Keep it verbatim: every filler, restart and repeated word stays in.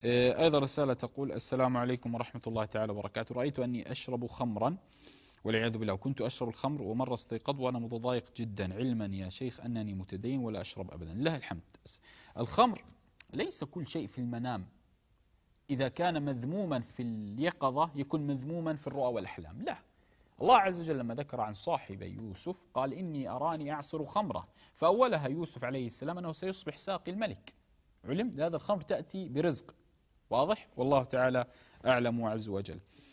أيضا رسالة تقول: السلام عليكم ورحمة الله تعالى وبركاته. رأيت أني أشرب خمرا والعياذ بالله، وكنت أشرب الخمر ومرة استيقظ وأنا متضايق جدا، علما يا شيخ أنني متدين ولا أشرب أبدا. لله الحمد. الخمر ليس كل شيء في المنام إذا كان مذموما في اليقظة يكون مذموما في الرؤى والأحلام، لا. الله عز وجل لما ذكر عن صاحب يوسف قال: إني أراني أعصر خمرة، فأولها يوسف عليه السلام أنه سيصبح ساقي الملك، علم هذا الخمر تأتي برزق، واضح؟ والله تعالى أعلم وعز وجل.